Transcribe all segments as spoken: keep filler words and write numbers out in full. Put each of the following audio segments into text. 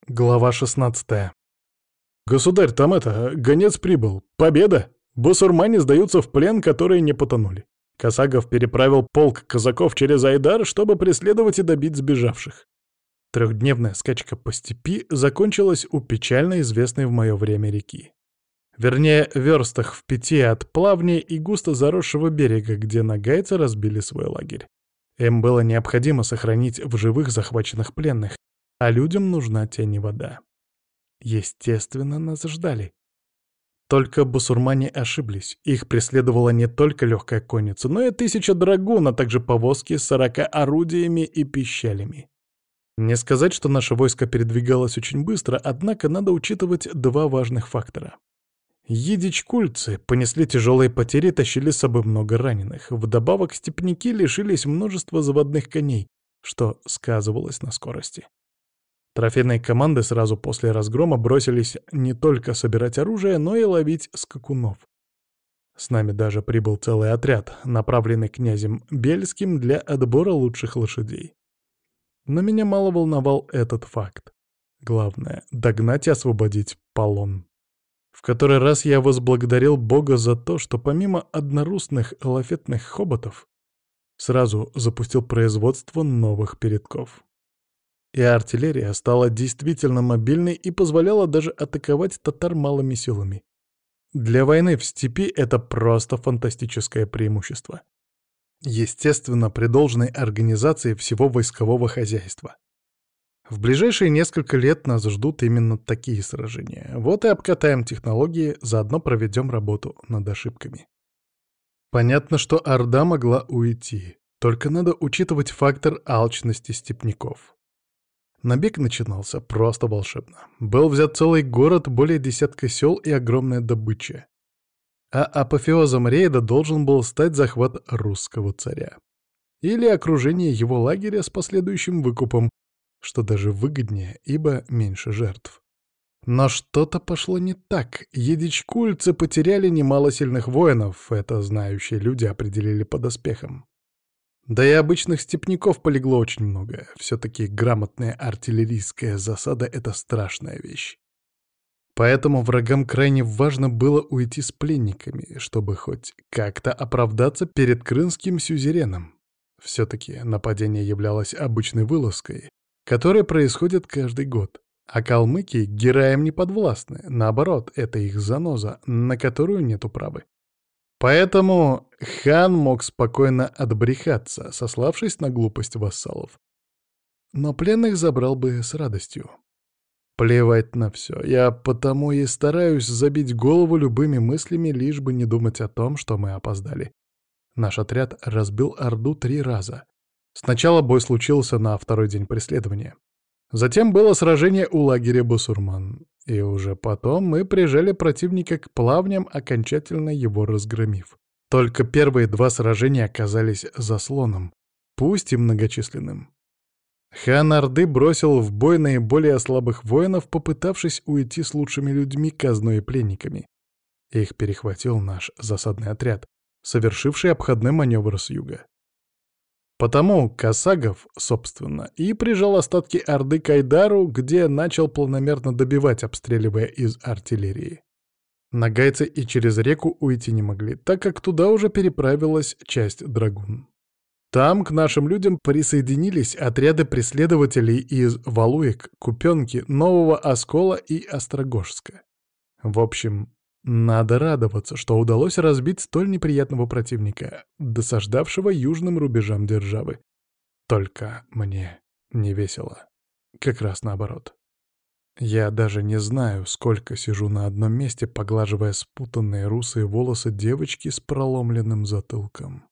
Глава шестнадцатая. «Государь, там это, гонец прибыл. Победа! Бусурмане сдаются в плен, которые не потонули. Косагов переправил полк казаков через Айдар, чтобы преследовать и добить сбежавших». Трехдневная скачка по степи закончилась у печально известной в мое время реки. Вернее, верстах в пяти от плавни и густо заросшего берега, где нагайцы разбили свой лагерь. Им было необходимо сохранить в живых захваченных пленных, а людям нужна тень и вода. Естественно, нас ждали. Только бусурмане ошиблись. Их преследовала не только легкая конница, но и тысяча драгун, а также повозки с сорока орудиями и пищалями. Не сказать, что наше войско передвигалось очень быстро, однако надо учитывать два важных фактора. Едичкульцы понесли тяжелые потери и тащили с собой много раненых. Вдобавок степняки лишились множества заводных коней, что сказывалось на скорости. Трофейные команды сразу после разгрома бросились не только собирать оружие, но и ловить скакунов. С нами даже прибыл целый отряд, направленный князем Бельским для отбора лучших лошадей. Но меня мало волновал этот факт. Главное — догнать и освободить полон. В который раз я возблагодарил Бога за то, что помимо однорусных лафетных хоботов сразу запустил производство новых передков. И артиллерия стала действительно мобильной и позволяла даже атаковать татар малыми силами. Для войны в степи это просто фантастическое преимущество. Естественно, при должной организации всего войскового хозяйства. В ближайшие несколько лет нас ждут именно такие сражения. Вот и обкатаем технологии, заодно проведем работу над ошибками. Понятно, что Орда могла уйти, только надо учитывать фактор алчности степняков. Набег начинался просто волшебно. Был взят целый город, более десятка сел и огромная добыча. А апофеозом рейда должен был стать захват русского царя. Или окружение его лагеря с последующим выкупом, что даже выгоднее, ибо меньше жертв. Но что-то пошло не так. Едичкульцы потеряли немало сильных воинов, это знающие люди определили по доспехам. Да и обычных степняков полегло очень много. Все-таки грамотная артиллерийская засада — это страшная вещь. Поэтому врагам крайне важно было уйти с пленниками, чтобы хоть как-то оправдаться перед крымским сюзереном. Все-таки нападение являлось обычной вылазкой, которая происходит каждый год. А калмыки героям не подвластны. Наоборот, это их заноза, на которую нет управы. Поэтому хан мог спокойно отбрехаться, сославшись на глупость вассалов. Но пленных забрал бы с радостью. Плевать на все. Я потому и стараюсь забить голову любыми мыслями, лишь бы не думать о том, что мы опоздали. Наш отряд разбил Орду три раза. Сначала бой случился на второй день преследования. Затем было сражение у лагеря бусурман. И уже потом мы прижали противника к плавням, окончательно его разгромив. Только первые два сражения оказались заслоном, пусть и многочисленным. Хан Орды бросил в бой наиболее слабых воинов, попытавшись уйти с лучшими людьми, казной и пленниками. Их перехватил наш засадный отряд, совершивший обходной маневр с юга. Потому Косагов, собственно, и прижал остатки Орды к Айдару, где начал планомерно добивать, обстреливая из артиллерии. Нагайцы и через реку уйти не могли, так как туда уже переправилась часть драгун. Там к нашим людям присоединились отряды преследователей из Валуек, Купенки, Нового Оскола и Острогожска. В общем, надо радоваться, что удалось разбить столь неприятного противника, досаждавшего южным рубежам державы. Только мне не весело. Как раз наоборот. Я даже не знаю, сколько сижу на одном месте, поглаживая спутанные русые волосы девочки с проломленным затылком.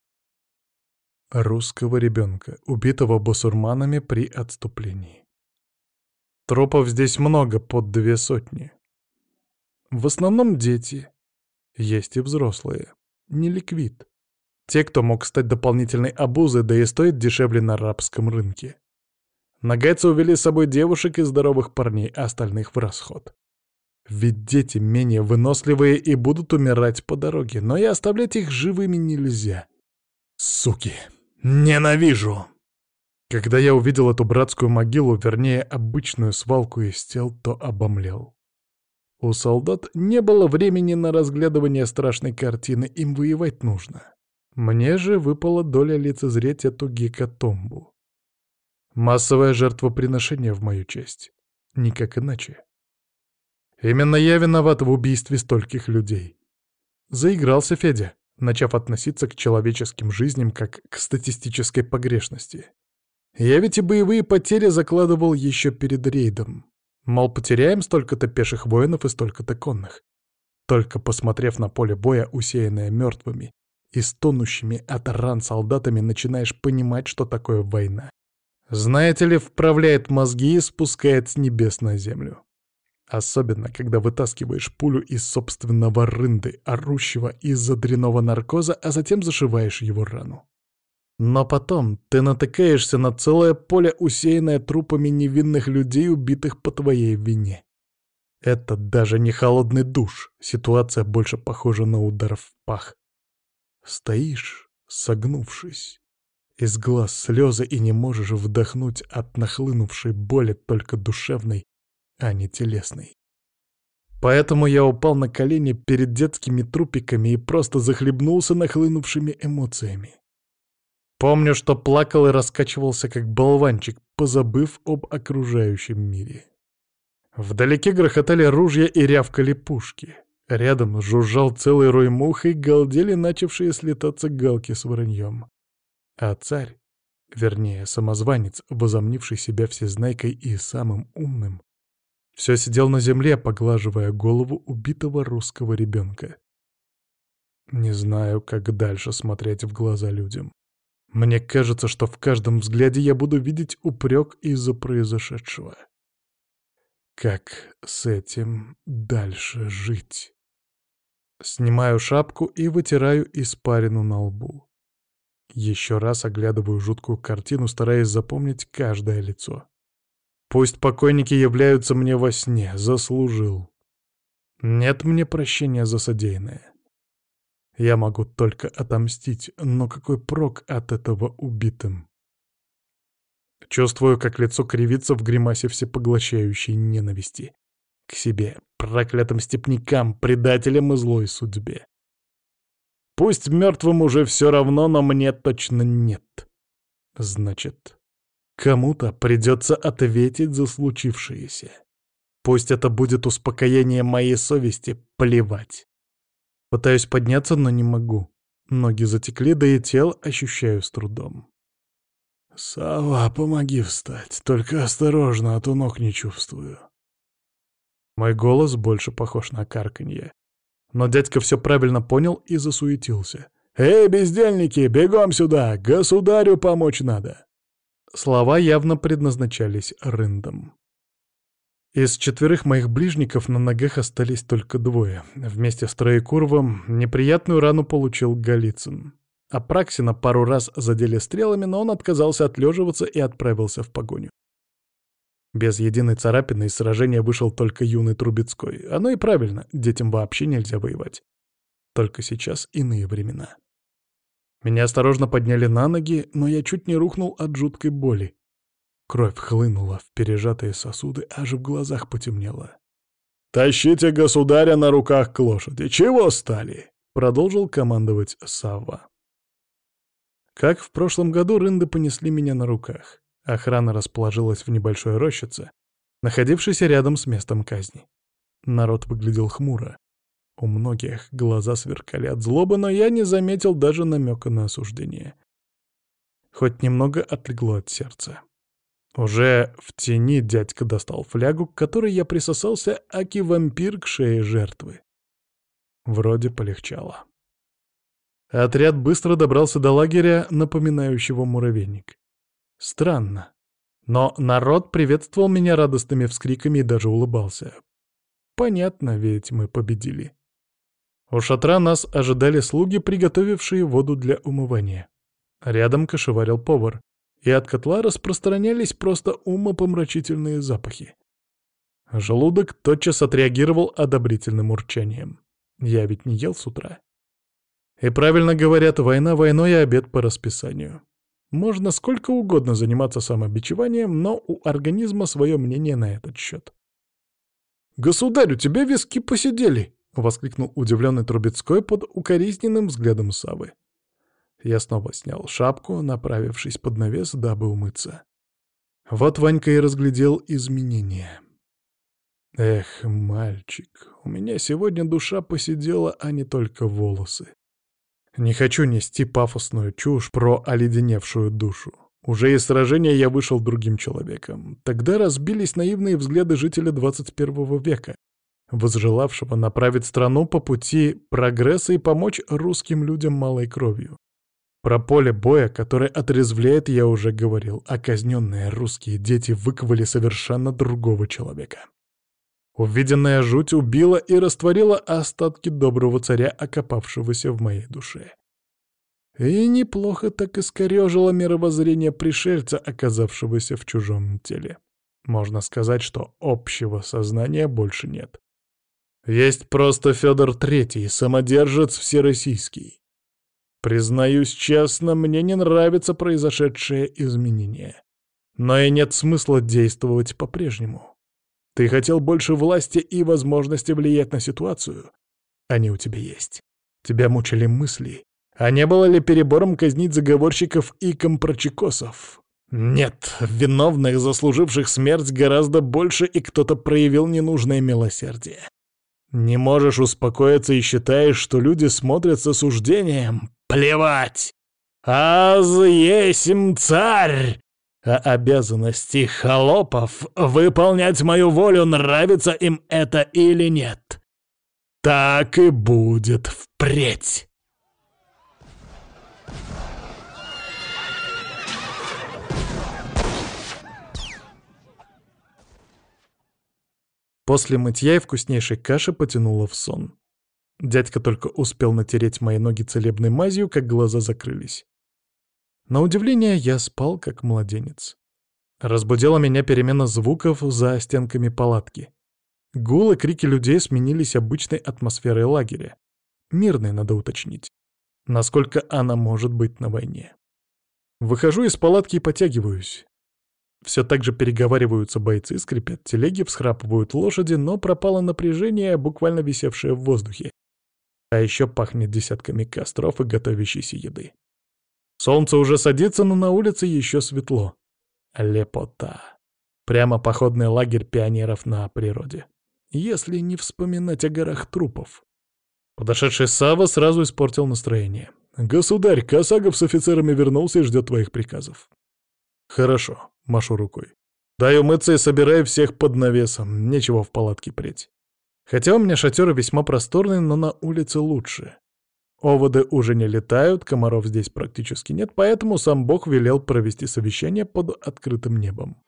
Русского ребенка, убитого басурманами при отступлении. Трупов здесь много, под две сотни. В основном дети. Есть и взрослые. Не ликвид. Те, кто мог стать дополнительной обузой, да и стоит дешевле на арабском рынке. Нагайцы увели с собой девушек и здоровых парней, а остальных в расход. Ведь дети менее выносливые и будут умирать по дороге, но и оставлять их живыми нельзя. Суки! Ненавижу! Когда я увидел эту братскую могилу, вернее, обычную свалку из тел, то обомлел. У солдат не было времени на разглядывание страшной картины, им воевать нужно. Мне же выпала доля лицезреть эту гекатомбу. Массовое жертвоприношение в мою честь. Никак иначе. Именно я виноват в убийстве стольких людей. Заигрался Федя, начав относиться к человеческим жизням как к статистической погрешности. Я ведь и боевые потери закладывал еще перед рейдом. Мол, потеряем столько-то пеших воинов и столько-то конных. Только посмотрев на поле боя, усеянное мертвыми и стонущими от ран солдатами, начинаешь понимать, что такое война. Знаете ли, вправляет мозги и спускает с небес на землю. Особенно, когда вытаскиваешь пулю из собственного рынды, орущего из-за дрянного наркоза, а затем зашиваешь его рану. Но потом ты натыкаешься на целое поле, усеянное трупами невинных людей, убитых по твоей вине. Это даже не холодный душ, ситуация больше похожа на удар в пах. Стоишь, согнувшись, из глаз слезы и не можешь вдохнуть от нахлынувшей боли только душевной, а не телесной. Поэтому я упал на колени перед детскими трупиками и просто захлебнулся нахлынувшими эмоциями. Помню, что плакал и раскачивался как болванчик, позабыв об окружающем мире. Вдалеке грохотали ружья и рявкали пушки. Рядом жужжал целый рой мух и галдели начавшие слетаться галки с враньем. А царь, вернее, самозванец, возомнивший себя всезнайкой и самым умным, все сидел на земле, поглаживая голову убитого русского ребенка. Не знаю, как дальше смотреть в глаза людям. Мне кажется, что в каждом взгляде я буду видеть упрек из-за произошедшего. Как с этим дальше жить? Снимаю шапку и вытираю испарину на лбу. Еще раз оглядываю жуткую картину, стараясь запомнить каждое лицо. Пусть покойники являются мне во сне, заслужил. Нет мне прощения за содеянное. Я могу только отомстить, но какой прок от этого убитым? Чувствую, как лицо кривится в гримасе всепоглощающей ненависти. К себе, проклятым степнякам, предателям и злой судьбе. Пусть мертвым уже все равно, но мне точно нет. Значит, кому-то придется ответить за случившееся. Пусть это будет успокоение моей совести, плевать. Пытаюсь подняться, но не могу. Ноги затекли, да и тело ощущаю с трудом. «Сава, помоги встать, только осторожно, а то ног не чувствую». Мой голос больше похож на карканье. Но дядька все правильно понял и засуетился. «Эй, бездельники, бегом сюда! Государю помочь надо!» Слова явно предназначались рындам. Из четверых моих ближников на ногах остались только двое. Вместе с Троекуровым неприятную рану получил Голицын. Апраксина пару раз задели стрелами, но он отказался отлеживаться и отправился в погоню. Без единой царапины из сражения вышел только юный Трубецкой. Оно и правильно, детям вообще нельзя воевать. Только сейчас иные времена. Меня осторожно подняли на ноги, но я чуть не рухнул от жуткой боли. Кровь хлынула в пережатые сосуды, аж в глазах потемнело. «Тащите государя на руках к лошади! Чего стали?» — продолжил командовать Савва. Как в прошлом году, рынды понесли меня на руках. Охрана расположилась в небольшой рощице, находившейся рядом с местом казни. Народ выглядел хмуро. У многих глаза сверкали от злобы, но я не заметил даже намека на осуждение. Хоть немного отлегло от сердца. Уже в тени дядька достал флягу, к которой я присосался, аки вампир к шее жертвы. Вроде полегчало. Отряд быстро добрался до лагеря, напоминающего муравейник. Странно. Но народ приветствовал меня радостными вскриками и даже улыбался. Понятно, ведь мы победили. У шатра нас ожидали слуги, приготовившие воду для умывания. Рядом кошеварил повар, и от котла распространялись просто умопомрачительные запахи. Желудок тотчас отреагировал одобрительным урчанием. Я ведь не ел с утра. И правильно говорят, война войной, а обед по расписанию. Можно сколько угодно заниматься самобичеванием, но у организма свое мнение на этот счет. «Государь, у тебя виски посидели!» — воскликнул удивленный Трубецкой под укоризненным взглядом Саввы. Я снова снял шапку, направившись под навес, дабы умыться. Вот Ванька и разглядел изменения. Эх, мальчик, у меня сегодня душа посидела, а не только волосы. Не хочу нести пафосную чушь про оледеневшую душу. Уже из сражения я вышел другим человеком. Тогда разбились наивные взгляды жителя двадцать первого века, возжелавшего направить страну по пути прогресса и помочь русским людям малой кровью. Про поле боя, которое отрезвляет, я уже говорил, а казненные русские дети выковали совершенно другого человека. Увиденная жуть убила и растворила остатки доброго царя, окопавшегося в моей душе. И неплохо так искорёжило мировоззрение пришельца, оказавшегося в чужом теле. Можно сказать, что общего сознания больше нет. Есть просто Фёдор Третий, самодержец всероссийский. Признаюсь честно, мне не нравится произошедшее изменение. Но и нет смысла действовать по-прежнему. Ты хотел больше власти и возможности влиять на ситуацию? Они у тебя есть. Тебя мучили мысли. А не было ли перебором казнить заговорщиков и компрочекосов? Нет, виновных, заслуживших смерть, гораздо больше, и кто-то проявил ненужное милосердие. Не можешь успокоиться и считаешь, что люди смотрят с осуждением? Плевать! Аз есмь царь! А обязанности холопов — выполнять мою волю, нравится им это или нет. Так и будет впредь. После мытья и вкуснейшей каши потянуло в сон. Дядька только успел натереть мои ноги целебной мазью, как глаза закрылись. На удивление, я спал, как младенец. Разбудила меня перемена звуков за стенками палатки. Гул и крики людей сменились обычной атмосферой лагеря. Мирной, надо уточнить. Насколько она может быть на войне. Выхожу из палатки и потягиваюсь. Все так же переговариваются бойцы, скрипят телеги, всхрапывают лошади, но пропало напряжение, буквально висевшее в воздухе. А еще пахнет десятками костров и готовящейся еды. Солнце уже садится, но на улице еще светло. Лепота. Прямо походный лагерь пионеров на природе. Если не вспоминать о горах трупов. Подошедший Савва сразу испортил настроение. «Государь, Косагов с офицерами вернулся и ждет твоих приказов». «Хорошо», — машу рукой. «Дай умыться и собирай всех под навесом. Нечего в палатке преть. Хотя у меня шатер весьма просторный, но на улице лучше. Оводы уже не летают, комаров здесь практически нет, поэтому сам Бог велел провести совещание под открытым небом.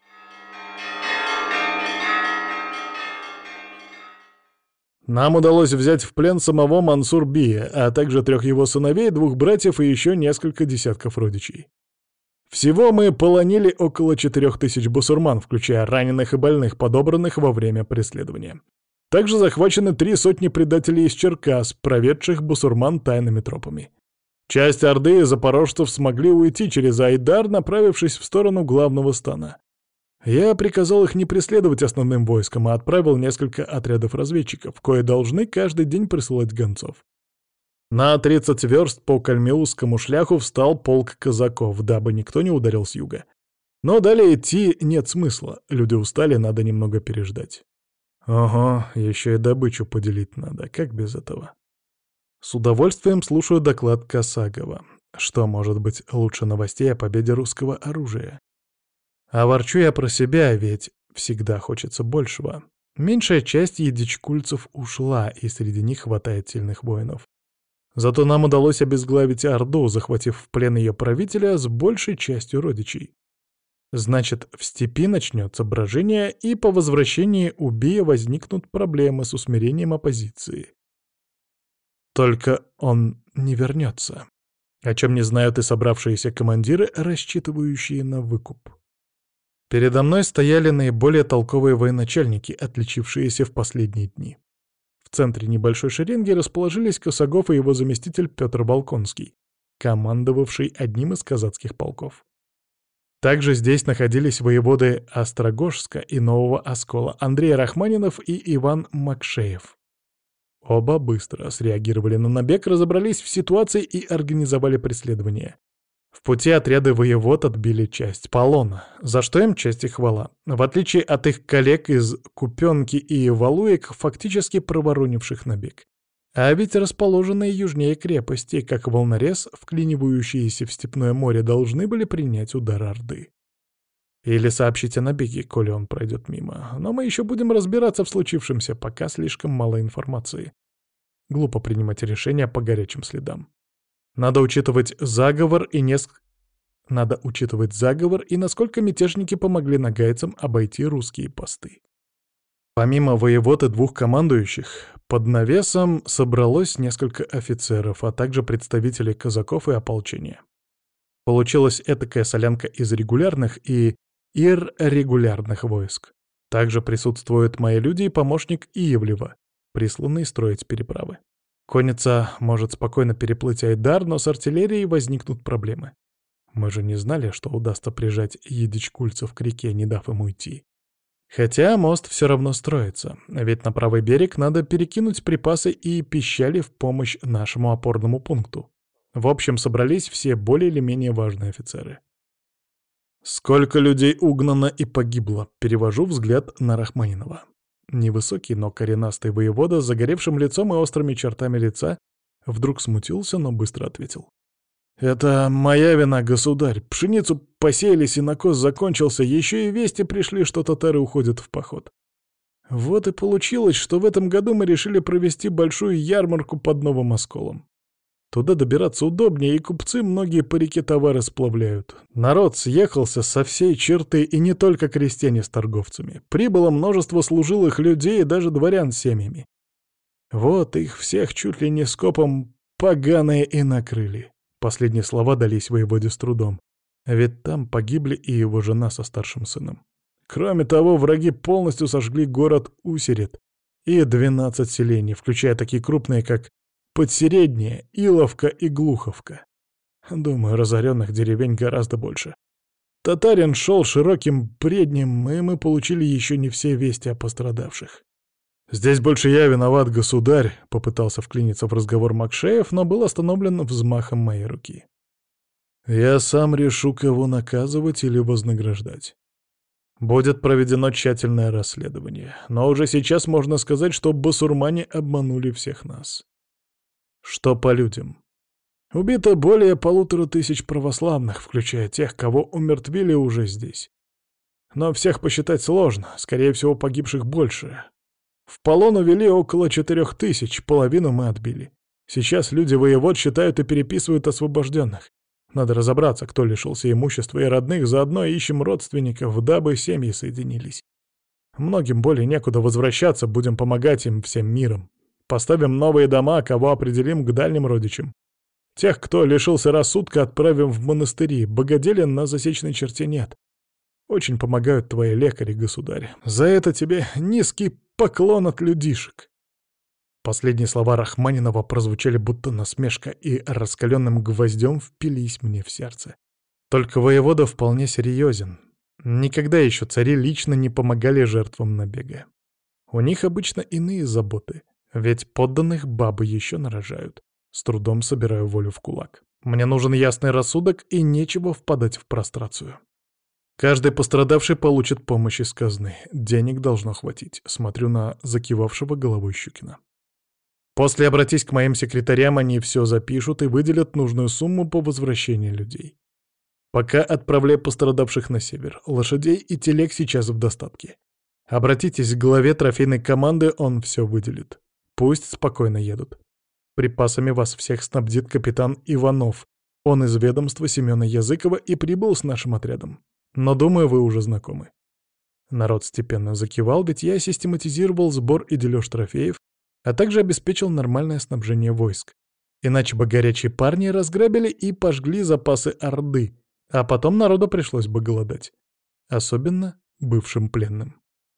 Нам удалось взять в плен самого Мансур-Бия, а также трех его сыновей, двух братьев и еще несколько десятков родичей. Всего мы полонили около четырех тысяч бусурман, включая раненых и больных, подобранных во время преследования. Также захвачены три сотни предателей из Черкас, проведших бусурман тайными тропами. Часть орды и запорожцев смогли уйти через Айдар, направившись в сторону главного стана. Я приказал их не преследовать основным войском, а отправил несколько отрядов разведчиков, кои должны каждый день присылать гонцов. На тридцать верст по Кальмиусскому шляху встал полк казаков, дабы никто не ударил с юга. Но далее идти нет смысла, люди устали, надо немного переждать. Ого, еще и добычу поделить надо, как без этого? С удовольствием слушаю доклад Косагова. Что может быть лучше новостей о победе русского оружия? А ворчу я про себя, ведь всегда хочется большего. Меньшая часть едичкульцев ушла, и среди них хватает сильных воинов. Зато нам удалось обезглавить Орду, захватив в плен ее правителя с большей частью родичей. Значит, в степи начнется брожение, и по возвращении у Бия возникнут проблемы с усмирением оппозиции. Только он не вернется, о чем не знают и собравшиеся командиры, рассчитывающие на выкуп. Передо мной стояли наиболее толковые военачальники, отличившиеся в последние дни. В центре небольшой шеренги расположились Косагов и его заместитель Петр Волконский, командовавший одним из казацких полков. Также здесь находились воеводы Острогожска и Нового Оскола Андрей Рахманинов и Иван Макшеев. Оба быстро среагировали на набег, разобрались в ситуации и организовали преследование. В пути отряды воевод отбили часть полона, за что им честь и хвала, в отличие от их коллег из Купенки и Валуек, фактически проворонивших набег. А ведь расположенные южнее крепости, как волнорез, вклинивающиеся в Степное море, должны были принять удар Орды. Или сообщить о набеге, коли он пройдет мимо. Но мы еще будем разбираться в случившемся, пока слишком мало информации. Глупо принимать решения по горячим следам. Надо учитывать заговор и неск... Надо учитывать заговор и насколько мятежники помогли нагайцам обойти русские посты. Помимо воевод и двух командующих, под навесом собралось несколько офицеров, а также представители казаков и ополчения. Получилась этакая солянка из регулярных и иррегулярных войск. Также присутствуют мои люди и помощник Иевлева, присланный строить переправы. Конница может спокойно переплыть Айдар, но с артиллерией возникнут проблемы. Мы же не знали, что удастся прижать едичкульцев к реке, не дав им уйти. Хотя мост все равно строится, ведь на правый берег надо перекинуть припасы и пищали в помощь нашему опорному пункту. В общем, собрались все более или менее важные офицеры. Сколько людей угнано и погибло, перевожу взгляд на Рахманинова. Невысокий, но коренастый воевода с загоревшим лицом и острыми чертами лица вдруг смутился, но быстро ответил. «Это моя вина, государь. Пшеницу посеяли, сенокос закончился, еще и вести пришли, что татары уходят в поход. Вот и получилось, что в этом году мы решили провести большую ярмарку под Новым Осколом. Туда добираться удобнее, и купцы многие по реке товары сплавляют. Народ съехался со всей черты, и не только крестьяне с торговцами. Прибыло множество служилых людей и даже дворян с семьями. Вот их всех чуть ли не скопом поганые и накрыли». Последние слова дались воеводе с трудом. Ведь там погибли и его жена со старшим сыном. Кроме того, враги полностью сожгли город Усерет и двенадцать селений, включая такие крупные, как Подсередняя, Иловка и Глуховка. Думаю, разоренных деревень гораздо больше. Татарин шел широким бреднем, и мы получили еще не все вести о пострадавших. «Здесь больше я виноват, государь», — попытался вклиниться в разговор Макшеев, но был остановлен взмахом моей руки. «Я сам решу, кого наказывать или вознаграждать. Будет проведено тщательное расследование, но уже сейчас можно сказать, что басурмане обманули всех нас. Что по людям? Убито более полутора тысяч православных, включая тех, кого умертвили уже здесь. Но всех посчитать сложно, скорее всего, погибших больше. В полон увели около четырех тысяч, половину мы отбили. Сейчас люди воевод считают и переписывают освобожденных. Надо разобраться, кто лишился имущества и родных, заодно ищем родственников, дабы семьи соединились. Многим более некуда возвращаться, будем помогать им всем миром. Поставим новые дома, кого определим к дальним родичам. Тех, кто лишился рассудка, отправим в монастыри, богоделен на засечной черте нет. Очень помогают твои лекари, государь. За это тебе низкий поклон от людишек». Последние слова Рахманинова прозвучали будто насмешка и раскаленным гвоздем впились мне в сердце. Только воевода вполне серьезен. Никогда еще цари лично не помогали жертвам набега. У них обычно иные заботы, ведь подданных бабы еще нарожают. С трудом собираю волю в кулак. Мне нужен ясный рассудок и нечего впадать в прострацию. Каждый пострадавший получит помощь из казны. Денег должно хватить. Смотрю на закивавшего головой Щукина. После обратись к моим секретарям, они все запишут и выделят нужную сумму по возвращении людей. Пока отправляй пострадавших на север. Лошадей и телег сейчас в достатке. Обратитесь к главе трофейной команды, он все выделит. Пусть спокойно едут. Припасами вас всех снабдит капитан Иванов. Он из ведомства Семена Языкова и прибыл с нашим отрядом. Но, думаю, вы уже знакомы. Народ степенно закивал, ведь я систематизировал сбор и дележ трофеев, а также обеспечил нормальное снабжение войск. Иначе бы горячие парни разграбили и пожгли запасы Орды, а потом народу пришлось бы голодать. Особенно бывшим пленным.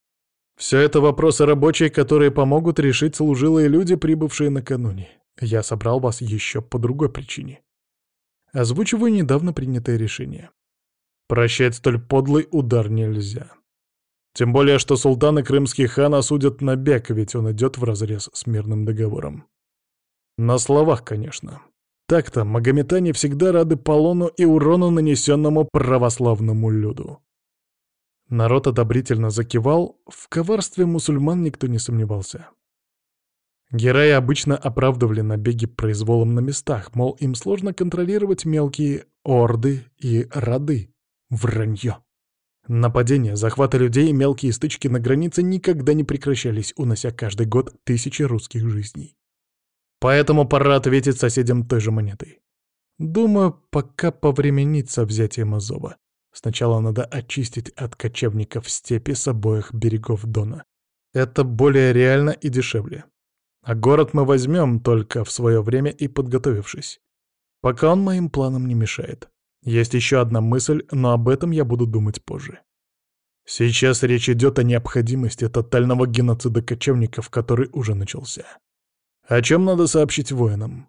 Все это вопросы рабочие, которые помогут решить служилые люди, прибывшие накануне. Я собрал вас еще по другой причине. Озвучиваю недавно принятое решение. Прощать столь подлый удар нельзя. Тем более, что султан и крымский хан осудят набег, ведь он идет вразрез с мирным договором. На словах, конечно. Так-то магометане всегда рады полону и урону, нанесенному православному люду. Народ одобрительно закивал, в коварстве мусульман никто не сомневался. Герои обычно оправдывали набеги произволом на местах, мол, им сложно контролировать мелкие орды и роды. Вранье. Нападения, захваты людей и мелкие стычки на границе никогда не прекращались, унося каждый год тысячи русских жизней. Поэтому пора ответить соседям той же монетой. Думаю, пока повременить со взятием Азова. Сначала надо очистить от кочевников степи с обоих берегов Дона. Это более реально и дешевле. А город мы возьмем только в свое время и подготовившись. Пока он моим планам не мешает. Есть еще одна мысль, но об этом я буду думать позже. Сейчас речь идет о необходимости тотального геноцида кочевников, который уже начался. О чем надо сообщить воинам?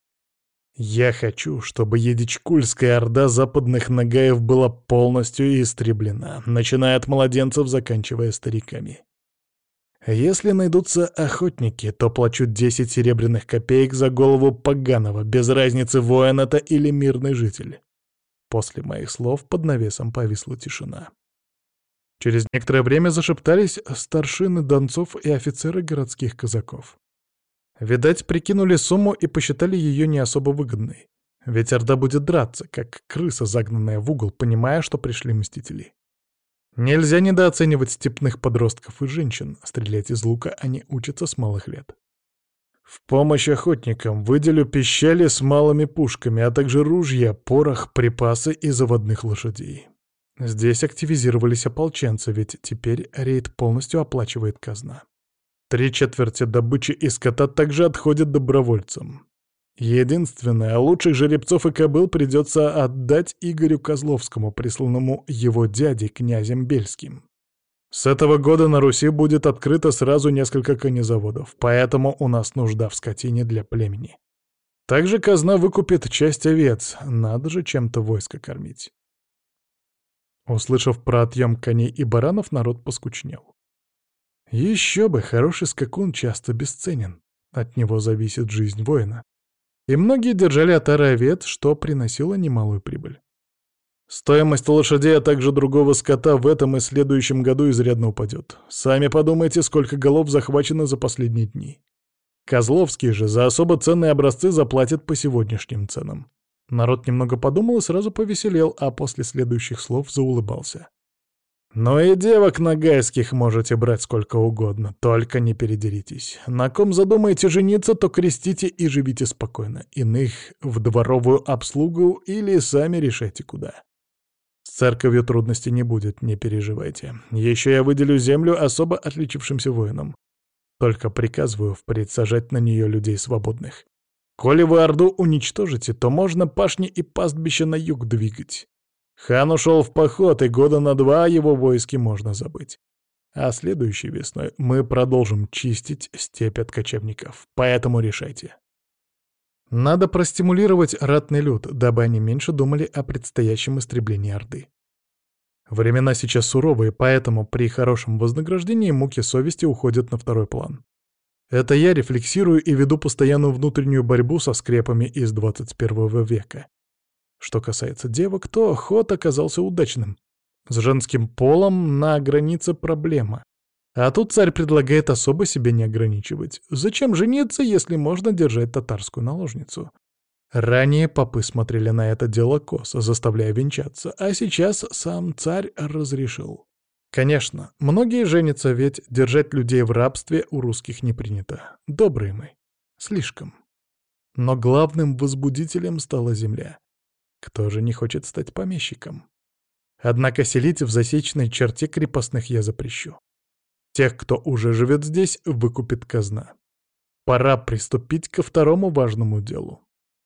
Я хочу, чтобы Едичкульская орда западных нагаев была полностью истреблена, начиная от младенцев, заканчивая стариками. Если найдутся охотники, то плачу десять серебряных копеек за голову поганого, без разницы, воин это или мирный житель. После моих слов под навесом повисла тишина. Через некоторое время зашептались старшины донцов и офицеры городских казаков. Видать, прикинули сумму и посчитали ее не особо выгодной. Ведь орда будет драться, как крыса, загнанная в угол, понимая, что пришли мстители. Нельзя недооценивать степных подростков и женщин. Стрелять из лука они учатся с малых лет. В помощь охотникам выделю пищали с малыми пушками, а также ружья, порох, припасы и заводных лошадей. Здесь активизировались ополченцы, ведь теперь рейд полностью оплачивает казна. Три четверти добычи и скота также отходят добровольцам. Единственное, лучших жеребцов и кобыл придется отдать Игорю Козловскому, присланному его дядей, князем Бельским. С этого года на Руси будет открыто сразу несколько конезаводов, поэтому у нас нужда в скотине для племени. Также казна выкупит часть овец, надо же чем-то войско кормить. Услышав про отъем коней и баранов, народ поскучнел. Еще бы, хороший скакун часто бесценен, от него зависит жизнь воина. И многие держали отары овец, что приносило немалую прибыль. Стоимость лошадей, а также другого скота в этом и следующем году изрядно упадет. Сами подумайте, сколько голов захвачено за последние дни. Козловский же за особо ценные образцы заплатит по сегодняшним ценам. Народ немного подумал и сразу повеселел, а после следующих слов заулыбался. «Ну и девок нагайских можете брать сколько угодно, только не передеритесь. На ком задумаете жениться, то крестите и живите спокойно. Иных в дворовую обслугу или сами решайте куда. С церковью трудностей не будет, не переживайте. Еще я выделю землю особо отличившимся воинам. Только приказываю впредь сажать на нее людей свободных. Коли вы Орду уничтожите, то можно пашни и пастбища на юг двигать. Хан ушел в поход, и года на два его войски можно забыть. А следующей весной мы продолжим чистить степь от кочевников, поэтому решайте. Надо простимулировать ратный люд, дабы они меньше думали о предстоящем истреблении Орды. Времена сейчас суровые, поэтому при хорошем вознаграждении муки совести уходят на второй план. Это я рефлексирую и веду постоянную внутреннюю борьбу со скрепами из двадцать первого века. Что касается девок, то ход оказался удачным. С женским полом на границе проблема. А тут царь предлагает особо себя не ограничивать. Зачем жениться, если можно держать татарскую наложницу? Ранее попы смотрели на это дело косо, заставляя венчаться, а сейчас сам царь разрешил. Конечно, многие женятся, ведь держать людей в рабстве у русских не принято. Добрые мы. Слишком. Но главным возбудителем стала земля. Кто же не хочет стать помещиком? Однако селить в засечной черте крепостных я запрещу. Тех, кто уже живет здесь, выкупит казна. Пора приступить ко второму важному делу.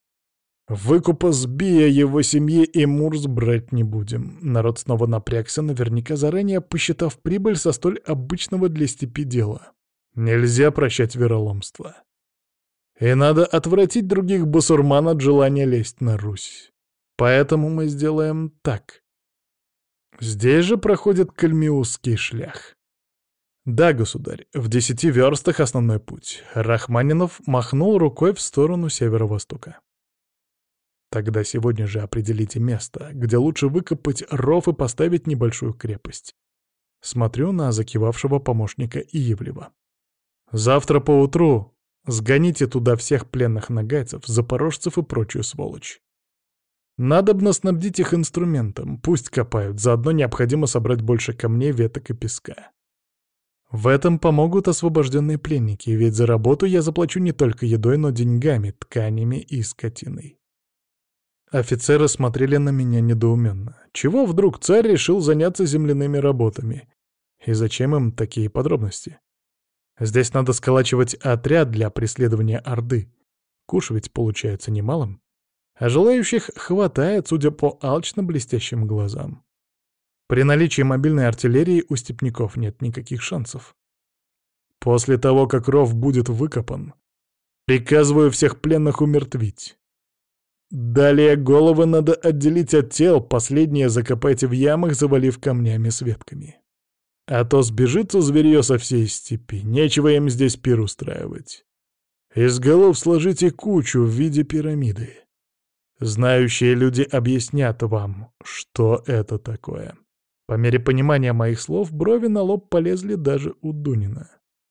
Выкупа Сбия, его семье и Мурс брать не будем. Народ снова напрягся, наверняка заранее посчитав прибыль со столь обычного для степи дела. Нельзя прощать вероломство. И надо отвратить других басурман от желания лезть на Русь. Поэтому мы сделаем так. Здесь же проходит Кальмиусский шлях. Да, государь, в десяти верстах основной путь. Рахманинов махнул рукой в сторону северо-востока. Тогда сегодня же определите место, где лучше выкопать ров и поставить небольшую крепость. Смотрю на закивавшего помощника Иевлева. Завтра поутру сгоните туда всех пленных нагайцев, запорожцев и прочую сволочь. Надобно снабдить их инструментом, пусть копают, заодно необходимо собрать больше камней, веток и песка. В этом помогут освобожденные пленники, ведь за работу я заплачу не только едой, но деньгами, тканями и скотиной. Офицеры смотрели на меня недоуменно. Чего вдруг царь решил заняться земляными работами? И зачем им такие подробности? Здесь надо сколачивать отряд для преследования Орды. Куш ведь получается немалым. А желающих хватает, судя по алчно-блестящим глазам. При наличии мобильной артиллерии у степняков нет никаких шансов. После того, как ров будет выкопан, приказываю всех пленных умертвить. Далее головы надо отделить от тел, последние закопайте в ямах, завалив камнями с ветками. А то сбежится зверье со всей степи, нечего им здесь пир устраивать. Из голов сложите кучу в виде пирамиды. Знающие люди объяснят вам, что это такое. По мере понимания моих слов брови на лоб полезли даже у Дунина.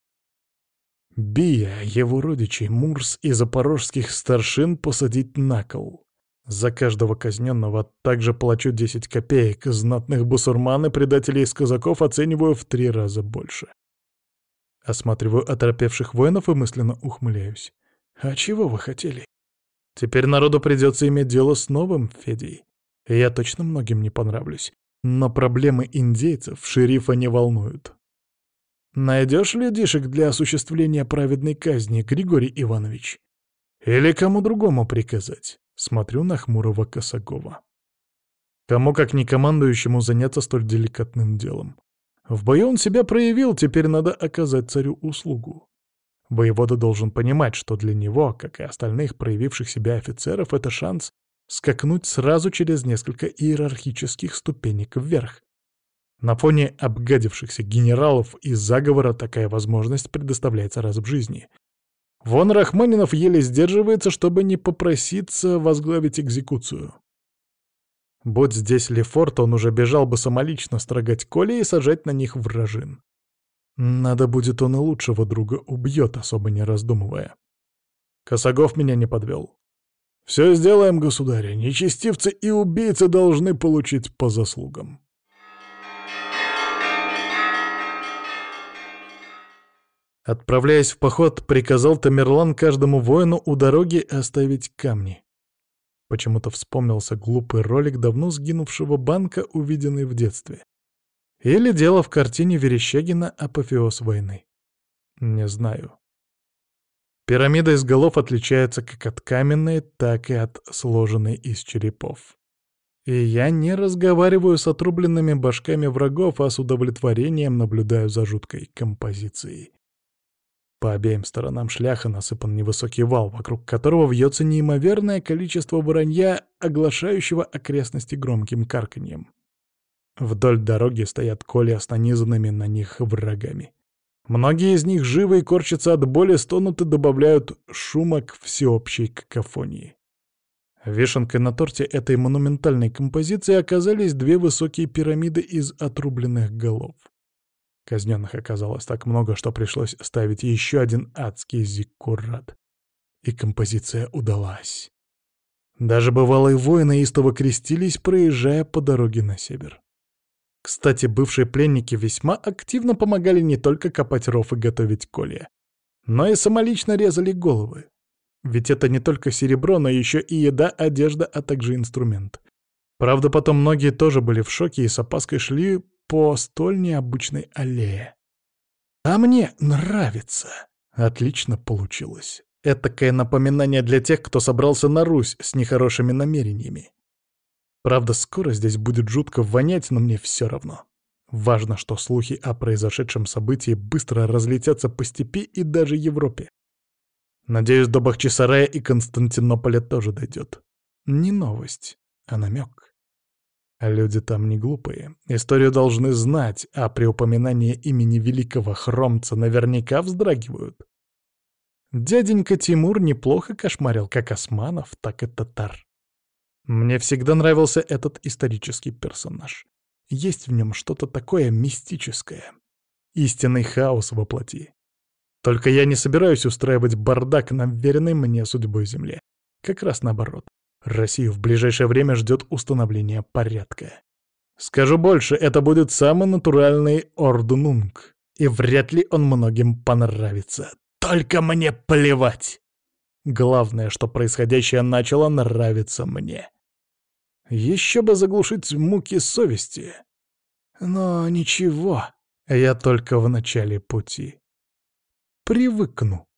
Бия, его родичей, Мурс и запорожских старшин посадить на кол. За каждого казненного также плачу десять копеек, знатных бусурман и предателей из казаков оцениваю в три раза больше. Осматриваю оторопевших воинов и мысленно ухмыляюсь. А чего вы хотели? Теперь народу придется иметь дело с новым Федей. И я точно многим не понравлюсь. Но проблемы индейцев шерифа не волнуют. Найдешь людишек для осуществления праведной казни, Григорий Иванович? Или кому другому приказать? Смотрю на хмурого Косогова. Кому, как не командующему, заняться столь деликатным делом? В бою он себя проявил, теперь надо оказать царю услугу. Воевода должен понимать, что для него, как и остальных проявивших себя офицеров, это шанс скакнуть сразу через несколько иерархических ступенек вверх. На фоне обгадившихся генералов и заговора такая возможность предоставляется раз в жизни. Вон Рахманинов еле сдерживается, чтобы не попроситься возглавить экзекуцию. Будь здесь Лефорт, он уже бежал бы самолично строгать колеи и сажать на них вражин. Надо будет, он и лучшего друга убьет, особо не раздумывая. Косогов меня не подвел. «Все сделаем, государь, нечестивцы и убийцы должны получить по заслугам». Отправляясь в поход, приказал Тамерлан каждому воину у дороги оставить камни. Почему-то вспомнился глупый ролик давно сгинувшего банка, увиденный в детстве. Или дело в картине Верещагина «Апофеоз войны». Не знаю. Пирамида из голов отличается как от каменной, так и от сложенной из черепов. И я не разговариваю с отрубленными башками врагов, а с удовлетворением наблюдаю за жуткой композицией. По обеим сторонам шляха насыпан невысокий вал, вокруг которого вьется неимоверное количество воронья, оглашающего окрестности громким карканьем. Вдоль дороги стоят колья с нанизанными на них врагами. Многие из них живы и корчатся от боли, стонут и добавляют шума к всеобщей какофонии. Вишенкой на торте этой монументальной композиции оказались две высокие пирамиды из отрубленных голов. Казненных оказалось так много, что пришлось ставить еще один адский зиккурат. И композиция удалась. Даже бывалые воины истово крестились, проезжая по дороге на север. Кстати, бывшие пленники весьма активно помогали не только копать ров и готовить колья, но и самолично резали головы. Ведь это не только серебро, но еще и еда, одежда, а также инструмент. Правда, потом многие тоже были в шоке и с опаской шли по столь необычной аллее. А мне нравится. Отлично получилось. Этакое напоминание для тех, кто собрался на Русь с нехорошими намерениями. Правда, скоро здесь будет жутко вонять, но мне все равно. Важно, что слухи о произошедшем событии быстро разлетятся по степи и даже Европе. Надеюсь, до Бахчисарая и Константинополя тоже дойдет. Не новость, а намек. А люди там не глупые. Историю должны знать, а при упоминании имени великого хромца наверняка вздрагивают. Дяденька Тимур неплохо кошмарил как османов, так и татар. Мне всегда нравился этот исторический персонаж. Есть в нем что-то такое мистическое. Истинный хаос во плоти. Только я не собираюсь устраивать бардак на вверенной мне судьбой земле. Как раз наоборот. Россию в ближайшее время ждет установление порядка. Скажу больше, это будет самый натуральный орднунг. И вряд ли он многим понравится. Только мне плевать. Главное, что происходящее начало нравиться мне. Еще бы заглушить муки совести. Но ничего, я только в начале пути. Привыкну.